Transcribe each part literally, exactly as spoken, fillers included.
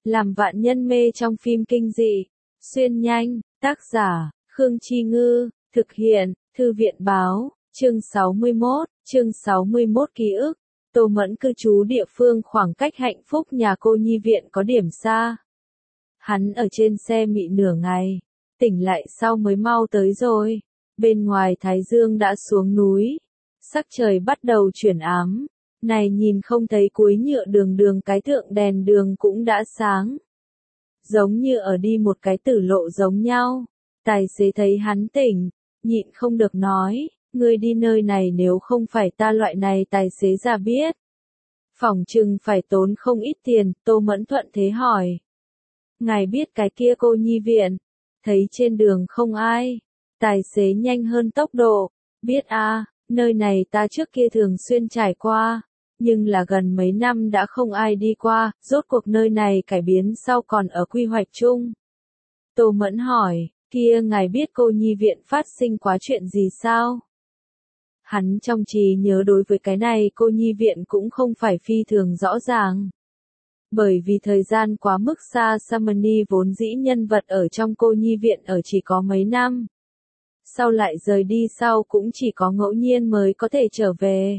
làm vạn nhân mê trong phim kinh dị. Xuyên nhanh, tác giả, Khương Chi Ngư, thực hiện, Thư viện Báo, chương sáu mươi mốt, chương sáu mươi mốt ký ức. Tô Mẫn cư trú địa phương khoảng cách hạnh phúc nhà cô nhi viện có điểm xa. Hắn ở trên xe mị nửa ngày, tỉnh lại sau mới mau tới rồi. Bên ngoài Thái Dương đã xuống núi, sắc trời bắt đầu chuyển ám. Này nhìn không thấy cuối nhựa đường đường cái thượng đèn đường cũng đã sáng. Giống như ở đi một cái tử lộ giống nhau. Tài xế thấy hắn tỉnh, nhịn không được nói, ngươi đi nơi này nếu không phải ta loại này tài xế già biết. Phỏng chừng phải tốn không ít tiền, Tô Mẫn thuận thế hỏi. Ngài biết cái kia cô nhi viện, thấy trên đường không ai. Tài xế nhanh hơn tốc độ, biết à, nơi này ta trước kia thường xuyên trải qua. Nhưng là gần mấy năm đã không ai đi qua, rốt cuộc nơi này cải biến sau còn ở quy hoạch chung. Tô Mẫn hỏi, kia ngài biết cô nhi viện phát sinh quá chuyện gì sao? Hắn trong trí nhớ đối với cái này cô nhi viện cũng không phải phi thường rõ ràng. Bởi vì thời gian quá mức xa Samani vốn dĩ nhân vật ở trong cô nhi viện ở chỉ có mấy năm. Sau lại rời đi sau cũng chỉ có ngẫu nhiên mới có thể trở về.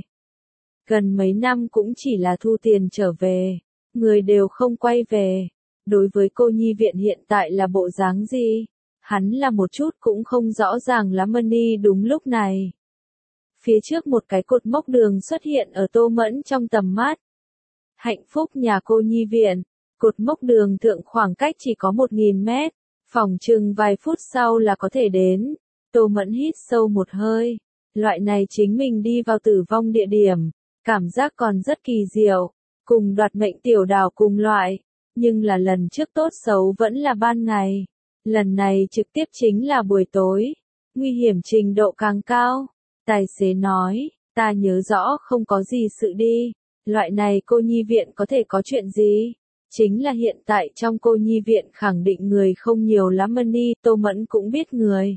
Gần mấy năm cũng chỉ là thu tiền trở về, người đều không quay về. Đối với cô nhi viện hiện tại là bộ dáng gì, hắn là một chút cũng không rõ ràng lắm. Money đúng lúc này. Phía trước một cái cột mốc đường xuất hiện ở Tô Mẫn trong tầm mắt. Hạnh phúc nhà cô nhi viện, cột mốc đường thượng khoảng cách chỉ có một nghìn mét, phòng chừng vài phút sau là có thể đến. Tô Mẫn hít sâu một hơi, loại này chính mình đi vào tử vong địa điểm. Cảm giác còn rất kỳ diệu, cùng đoạt mệnh tiểu đào cùng loại, nhưng là lần trước tốt xấu vẫn là ban ngày, lần này trực tiếp chính là buổi tối, nguy hiểm trình độ càng cao. Tài xế nói, ta nhớ rõ không có gì sự đi, loại này cô nhi viện có thể có chuyện gì, chính là hiện tại trong cô nhi viện khẳng định người không nhiều lắm. Money, Tô Mẫn cũng biết người.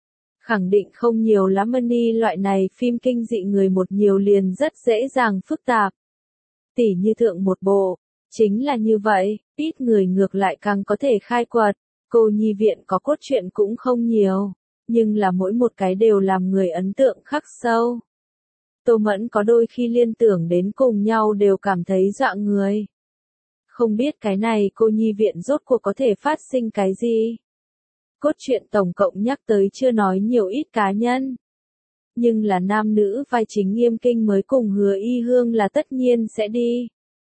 Khẳng định không nhiều lắm. Money loại này phim kinh dị người một nhiều liền rất dễ dàng phức tạp. Tỉ như thượng một bộ, chính là như vậy, ít người ngược lại càng có thể khai quật. Cô nhi viện có cốt truyện cũng không nhiều, nhưng là mỗi một cái đều làm người ấn tượng khắc sâu. Tô Mẫn có đôi khi liên tưởng đến cùng nhau đều cảm thấy dọa người. Không biết cái này cô nhi viện rốt cuộc có thể phát sinh cái gì? Cốt truyện tổng cộng nhắc tới chưa nói nhiều ít cá nhân. Nhưng là nam nữ vai chính Nghiêm Kinh mới cùng Hứa Y Hương là tất nhiên sẽ đi.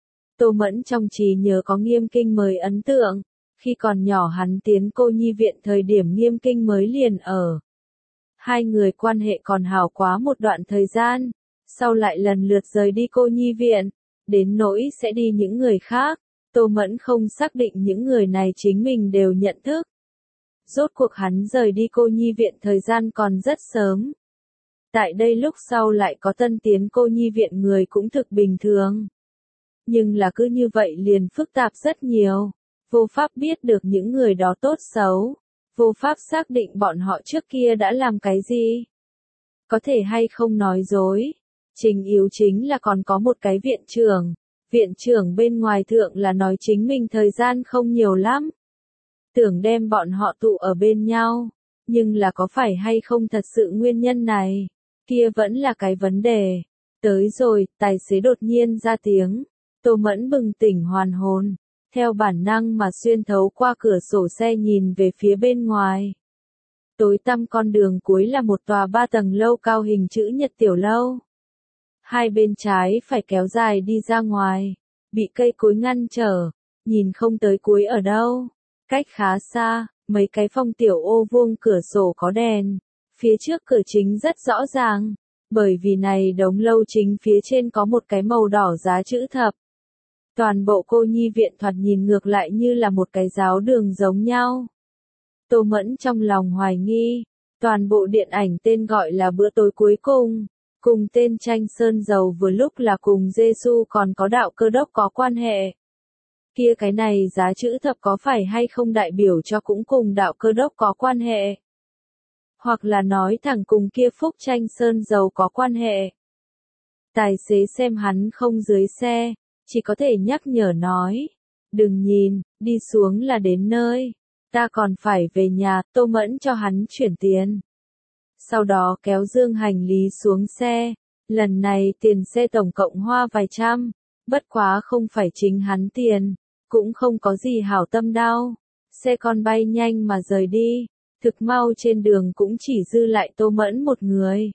Tô Mẫn trong trí nhớ có Nghiêm Kinh mới ấn tượng, khi còn nhỏ hắn tiến cô nhi viện thời điểm Nghiêm Kinh mới liền ở. Hai người quan hệ còn hảo quá một đoạn thời gian, sau lại lần lượt rời đi cô nhi viện, đến nỗi sẽ đi những người khác, Tô Mẫn không xác định những người này chính mình đều nhận thức. Rốt cuộc hắn rời đi cô nhi viện thời gian còn rất sớm. Tại đây lúc sau lại có tân tiến cô nhi viện người cũng thực bình thường. Nhưng là cứ như vậy liền phức tạp rất nhiều. Vô pháp biết được những người đó tốt xấu. Vô pháp xác định bọn họ trước kia đã làm cái gì. Có thể hay không nói dối. Trình yếu chính là còn có một cái viện trưởng. Viện trưởng bên ngoài thượng là nói chính mình thời gian không nhiều lắm. Tưởng đem bọn họ tụ ở bên nhau, nhưng là có phải hay không thật sự nguyên nhân này, kia vẫn là cái vấn đề. Tới rồi, tài xế đột nhiên ra tiếng, Tô Mẫn bừng tỉnh hoàn hồn, theo bản năng mà xuyên thấu qua cửa sổ xe nhìn về phía bên ngoài. Tối tăm con đường cuối là một tòa ba tầng lâu cao hình chữ nhật tiểu lâu. Hai bên trái phải kéo dài đi ra ngoài, bị cây cối ngăn trở, nhìn không tới cuối ở đâu. Cách khá xa, mấy cái phong tiểu ô vuông cửa sổ có đèn, phía trước cửa chính rất rõ ràng, bởi vì này đống lâu chính phía trên có một cái màu đỏ giá chữ thập. Toàn bộ cô nhi viện thoạt nhìn ngược lại như là một cái giáo đường giống nhau. Tô Mẫn trong lòng hoài nghi, toàn bộ điện ảnh tên gọi là Bữa tối cuối cùng, cùng tên tranh sơn dầu vừa lúc là cùng Giê-xu còn có đạo Cơ Đốc có quan hệ. Kia cái này giá chữ thập có phải hay không đại biểu cho cũng cùng đạo Cơ Đốc có quan hệ? Hoặc là nói thẳng cùng kia phúc tranh sơn dầu có quan hệ? Tài xế xem hắn không dưới xe, chỉ có thể nhắc nhở nói, Đừng nhìn, đi xuống là đến nơi. Ta còn phải về nhà, Tô Mẫn cho hắn chuyển tiền. Sau đó kéo dương hành lý xuống xe. Lần này tiền xe tổng cộng hoa vài trăm. Bất quá không phải chính hắn tiền. Cũng không có gì hảo tâm đau. Xe con bay nhanh mà rời đi. Thực mau trên đường cũng chỉ dư lại Tô Mẫn một người.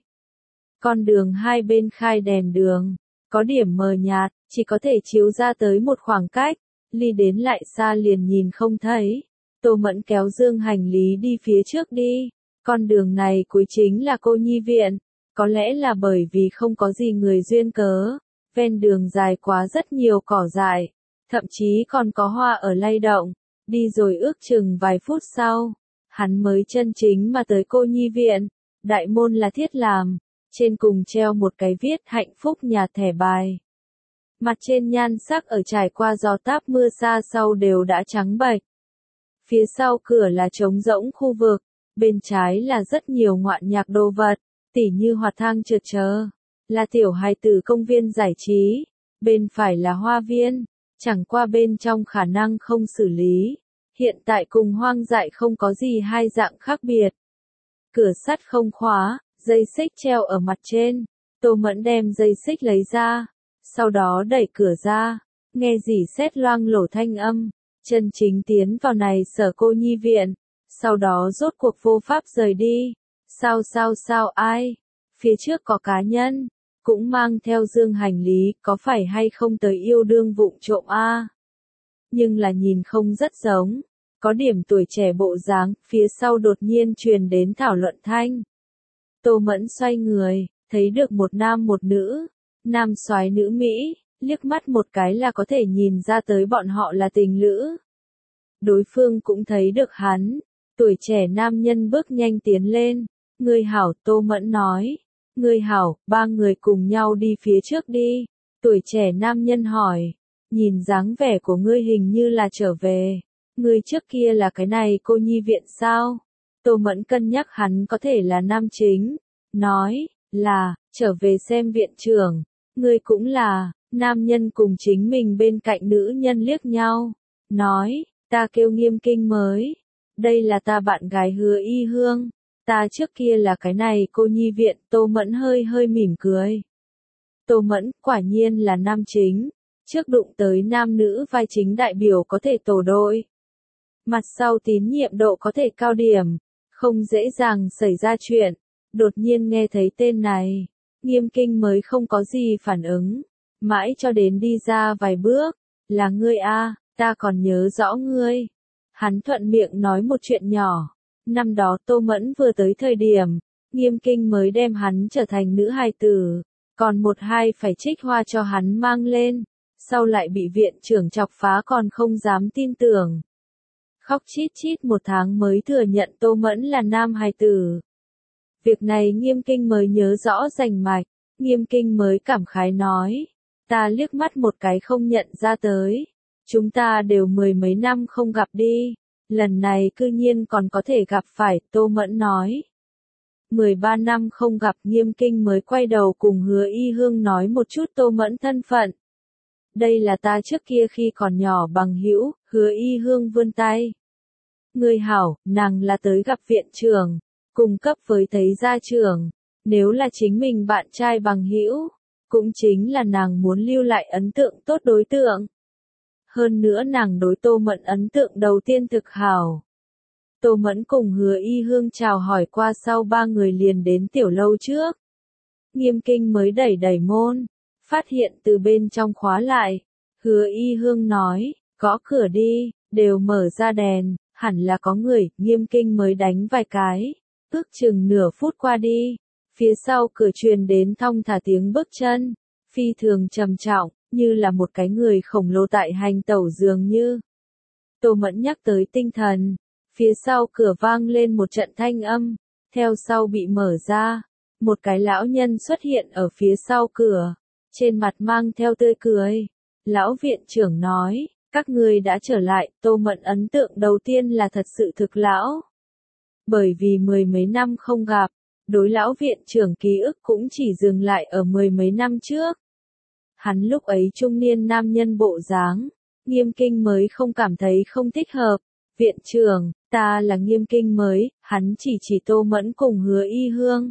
Con đường hai bên khai đèn đường. Có điểm mờ nhạt, chỉ có thể chiếu ra tới một khoảng cách. Ly đến lại xa liền nhìn không thấy. Tô Mẫn kéo dương hành lý đi phía trước đi. Con đường này cuối chính là cô nhi viện. Có lẽ là bởi vì không có gì người duyên cớ. Ven đường dài quá rất nhiều cỏ dại. Thậm chí còn có hoa ở lay động. Đi rồi ước chừng vài phút sau. Hắn mới chân chính mà tới cô nhi viện. Đại môn là thiết làm. Trên cùng treo một cái viết hạnh phúc nhà thẻ bài. Mặt trên nhan sắc ở trải qua gió táp mưa xa sau đều đã trắng bệch. Phía sau cửa là trống rỗng khu vực, bên trái là rất nhiều ngoạn nhạc đồ vật, tỉ như hoạt thang trượt chờ, là tiểu hài tử công viên giải trí, bên phải là hoa viên, chẳng qua bên trong khả năng không xử lý, hiện tại cùng hoang dại không có gì hai dạng khác biệt. Cửa sắt không khóa, dây xích treo ở mặt trên, Tô Mẫn đem dây xích lấy ra, sau đó đẩy cửa ra, nghe rỉ sét loang lổ thanh âm. Chân chính tiến vào này sở cô nhi viện, sau đó rốt cuộc vô pháp rời đi. Sao sao sao ai? Phía trước có cá nhân, cũng mang theo dương hành lý, có phải hay không tới yêu đương vụng trộm a? À? Nhưng là nhìn không rất giống, có điểm tuổi trẻ bộ dáng, phía sau đột nhiên truyền đến thảo luận thanh. Tô Mẫn xoay người, thấy được một nam một nữ, nam soái nữ Mỹ. Liếc mắt một cái là có thể nhìn ra tới bọn họ là tình lữ. Đối phương cũng thấy được hắn. Tuổi trẻ nam nhân bước nhanh tiến lên. Ngươi hảo, Tô Mẫn nói. Ngươi hảo, ba người cùng nhau đi phía trước đi. Tuổi trẻ nam nhân hỏi. Nhìn dáng vẻ của ngươi hình như là trở về. Ngươi trước kia là cái này cô nhi viện sao? Tô Mẫn cân nhắc hắn có thể là nam chính. Nói, là, trở về xem viện trưởng. Ngươi cũng là. Nam nhân cùng chính mình bên cạnh nữ nhân liếc nhau, nói, ta kêu Nghiêm Kinh mới, đây là ta bạn gái Hứa Y Hương, ta trước kia là cái này cô nhi viện. Tô Mẫn hơi hơi mỉm cười. Tô Mẫn, quả nhiên là nam chính, trước đụng tới nam nữ vai chính đại biểu có thể tổ đội. Mặt sau tín nhiệm độ có thể cao điểm, không dễ dàng xảy ra chuyện, đột nhiên nghe thấy tên này, Nghiêm Kinh mới không có gì phản ứng. Mãi cho đến đi ra vài bước, là ngươi a, ta còn nhớ rõ ngươi. Hắn thuận miệng nói một chuyện nhỏ. Năm đó Tô Mẫn vừa tới thời điểm, Nghiêm Kinh mới đem hắn trở thành nữ hài tử, còn một hai phải trích hoa cho hắn mang lên, sau lại bị viện trưởng chọc phá còn không dám tin tưởng. Khóc chít chít một tháng mới thừa nhận Tô Mẫn là nam hài tử. Việc này Nghiêm Kinh mới nhớ rõ rành mạch, Nghiêm Kinh mới cảm khái nói. Ta liếc mắt một cái không nhận ra tới. Chúng ta đều mười mấy năm không gặp đi. Lần này cư nhiên còn có thể gặp phải, Tô Mẫn nói. mười ba năm không gặp, Nghiêm Kinh mới quay đầu cùng Hứa Y Hương nói một chút Tô Mẫn thân phận. Đây là ta trước kia khi còn nhỏ bằng hữu. Hứa Y Hương vươn tay. Người hảo, nàng là tới gặp viện trưởng, cùng cấp với thấy gia trưởng. Nếu là chính mình bạn trai bằng hữu, cũng chính là nàng muốn lưu lại ấn tượng tốt đối tượng. Hơn nữa nàng đối Tô Mẫn ấn tượng đầu tiên thực hảo. Tô Mẫn cùng Hứa Y Hương chào hỏi qua sau ba người liền đến tiểu lâu trước. Nghiêm Kinh mới đẩy đẩy môn, phát hiện từ bên trong khóa lại. Hứa Y Hương nói, gõ cửa đi, đều mở ra đèn, hẳn là có người. Nghiêm Kinh mới đánh vài cái, ước chừng nửa phút qua đi. Phía sau cửa truyền đến thong thả tiếng bước chân, phi thường trầm trọng, như là một cái người khổng lồ tại hành tẩu dường như. Tô Mẫn nhắc tới tinh thần, phía sau cửa vang lên một trận thanh âm, theo sau bị mở ra, một cái lão nhân xuất hiện ở phía sau cửa, trên mặt mang theo tươi cười. Lão viện trưởng nói, các ngươi đã trở lại. Tô Mẫn ấn tượng đầu tiên là thật sự thực lão. Bởi vì mười mấy năm không gặp, đối lão viện trưởng ký ức cũng chỉ dừng lại ở mười mấy năm trước. Hắn lúc ấy trung niên nam nhân bộ dáng, Nghiêm Kinh mới không cảm thấy không thích hợp. Viện trưởng, ta là Nghiêm Kinh mới, hắn chỉ chỉ Tô Mẫn cùng Hứa Y Hương.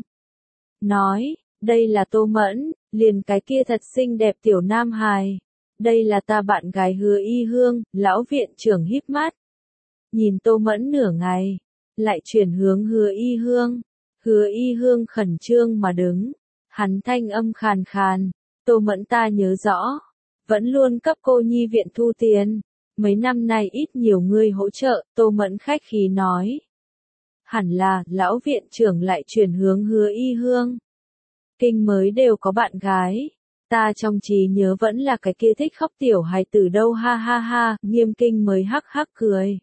Nói, đây là Tô Mẫn, liền cái kia thật xinh đẹp tiểu nam hài. Đây là ta bạn gái Hứa Y Hương, lão viện trưởng híp mắt. Nhìn Tô Mẫn nửa ngày, lại chuyển hướng Hứa Y Hương. Hứa Y Hương khẩn trương mà đứng, hắn thanh âm khàn khàn, Tô Mẫn ta nhớ rõ, vẫn luôn cấp cô nhi viện thu tiền, mấy năm nay ít nhiều người hỗ trợ, Tô Mẫn khách khí nói. Hẳn là, lão viện trưởng lại chuyển hướng Hứa Y Hương. Kinh mới đều có bạn gái, ta trong trí nhớ vẫn là cái kia thích khóc tiểu hài tử đâu ha ha ha, Nghiêm Kinh mới hắc hắc cười.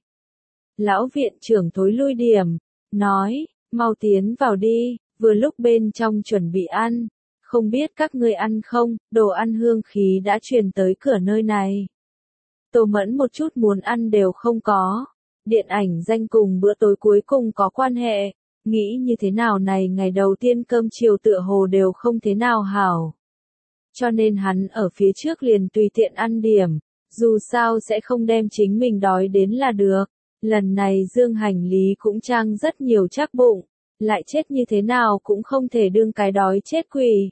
Lão viện trưởng thối lui điểm, nói, mau tiến vào đi, vừa lúc bên trong chuẩn bị ăn, không biết các ngươi ăn không, đồ ăn hương khí đã truyền tới cửa nơi này. Tô Mẫn một chút muốn ăn đều không có, điện ảnh danh cùng bữa tối cuối cùng có quan hệ, nghĩ như thế nào này ngày đầu tiên cơm chiều tựa hồ đều không thế nào hảo. Cho nên hắn ở phía trước liền tùy tiện ăn điểm, dù sao sẽ không đem chính mình đói đến là được. Lần này dương hành lý cũng trang rất nhiều chắc bụng, lại chết như thế nào cũng không thể đương cái đói chết quỷ.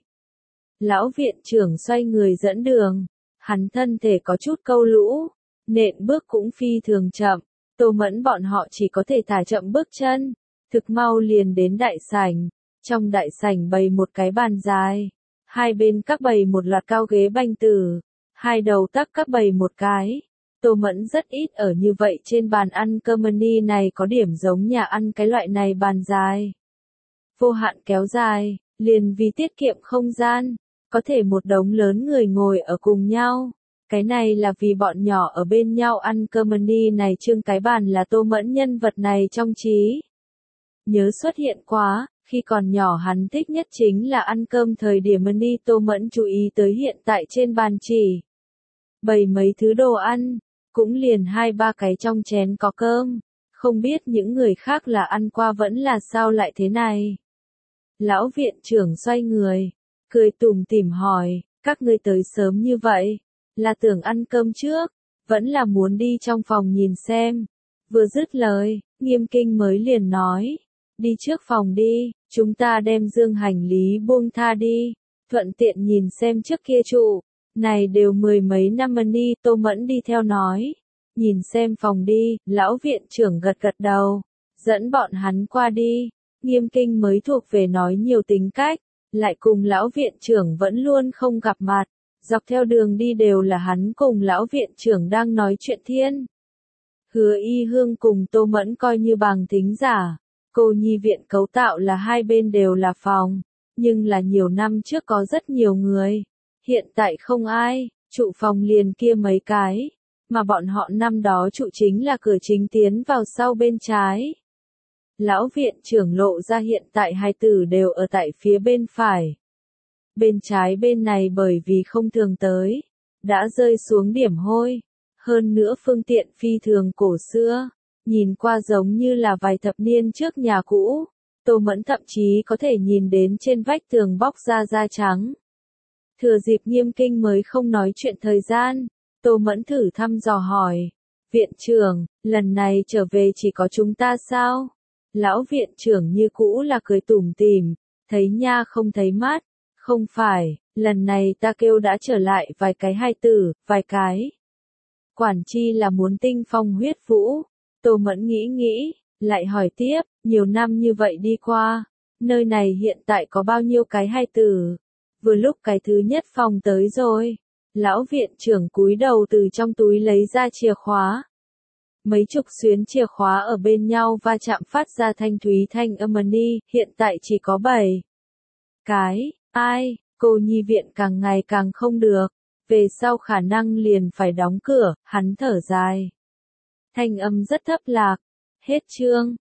Lão viện trưởng xoay người dẫn đường, hắn thân thể có chút câu lũ, nện bước cũng phi thường chậm, Tô Mẫn bọn họ chỉ có thể thả chậm bước chân, thực mau liền đến đại sảnh, trong đại sảnh bày một cái bàn dài, hai bên các bày một loạt cao ghế banh tử, hai đầu tắc các bày một cái. Tô Mẫn rất ít ở như vậy trên bàn ăn cơm mini này có điểm giống nhà ăn cái loại này bàn dài. Vô hạn kéo dài, liền vì tiết kiệm không gian, có thể một đống lớn người ngồi ở cùng nhau. Cái này là vì bọn nhỏ ở bên nhau ăn cơm mini này trương cái bàn là Tô Mẫn nhân vật này trong trí. Nhớ xuất hiện quá, khi còn nhỏ hắn thích nhất chính là ăn cơm thời điểm mini Tô Mẫn chú ý tới hiện tại trên bàn chỉ. Bày mấy thứ đồ ăn. Cũng liền hai ba cái trong chén có cơm, không biết những người khác là ăn qua vẫn là sao lại thế này. Lão viện trưởng xoay người, cười tủm tỉm hỏi, các ngươi tới sớm như vậy, là tưởng ăn cơm trước, vẫn là muốn đi trong phòng nhìn xem. Vừa dứt lời, Nghiêm Kinh mới liền nói, đi trước phòng đi, chúng ta đem dương hành lý buông tha đi, thuận tiện nhìn xem trước kia trụ. Này đều mười mấy năm mini, Tô Mẫn đi theo nói. Nhìn xem phòng đi, lão viện trưởng gật gật đầu. Dẫn bọn hắn qua đi. Nghiêm Kinh mới thuộc về nói nhiều tính cách. Lại cùng lão viện trưởng vẫn luôn không gặp mặt. Dọc theo đường đi đều là hắn cùng lão viện trưởng đang nói chuyện thiên. Hứa Y Hương cùng Tô Mẫn coi như bằng thính giả. Cô nhi viện cấu tạo là hai bên đều là phòng. Nhưng là nhiều năm trước có rất nhiều người. Hiện tại không ai, trụ phòng liền kia mấy cái, mà bọn họ năm đó trụ chính là cửa chính tiến vào sau bên trái. Lão viện trưởng lộ ra hiện tại hai tử đều ở tại phía bên phải. Bên trái bên này bởi vì không thường tới, đã rơi xuống điểm hôi, hơn nữa phương tiện phi thường cổ xưa, nhìn qua giống như là vài thập niên trước nhà cũ, Tô Mẫn thậm chí có thể nhìn đến trên vách tường bóc ra da trắng. Thừa dịp Nghiêm Kinh mới không nói chuyện thời gian, Tô Mẫn thử thăm dò hỏi. Viện trưởng, lần này trở về chỉ có chúng ta sao? Lão viện trưởng như cũ là cười tủm tỉm, thấy nha không thấy mát. Không phải, lần này ta kêu đã trở lại vài cái hai tử, vài cái. Quản chi là muốn tinh phong huyết vũ. Tô Mẫn nghĩ nghĩ, lại hỏi tiếp, nhiều năm như vậy đi qua, nơi này hiện tại có bao nhiêu cái hai tử? Vừa lúc cái thứ nhất phòng tới rồi, lão viện trưởng cúi đầu từ trong túi lấy ra chìa khóa. Mấy chục xuyến chìa khóa ở bên nhau va chạm phát ra thanh thúy thanh âm mini, hiện tại chỉ có bảy cái, ai, cô nhi viện càng ngày càng không được, về sau khả năng liền phải đóng cửa, hắn thở dài. Thanh âm rất thấp lạc, hết chương.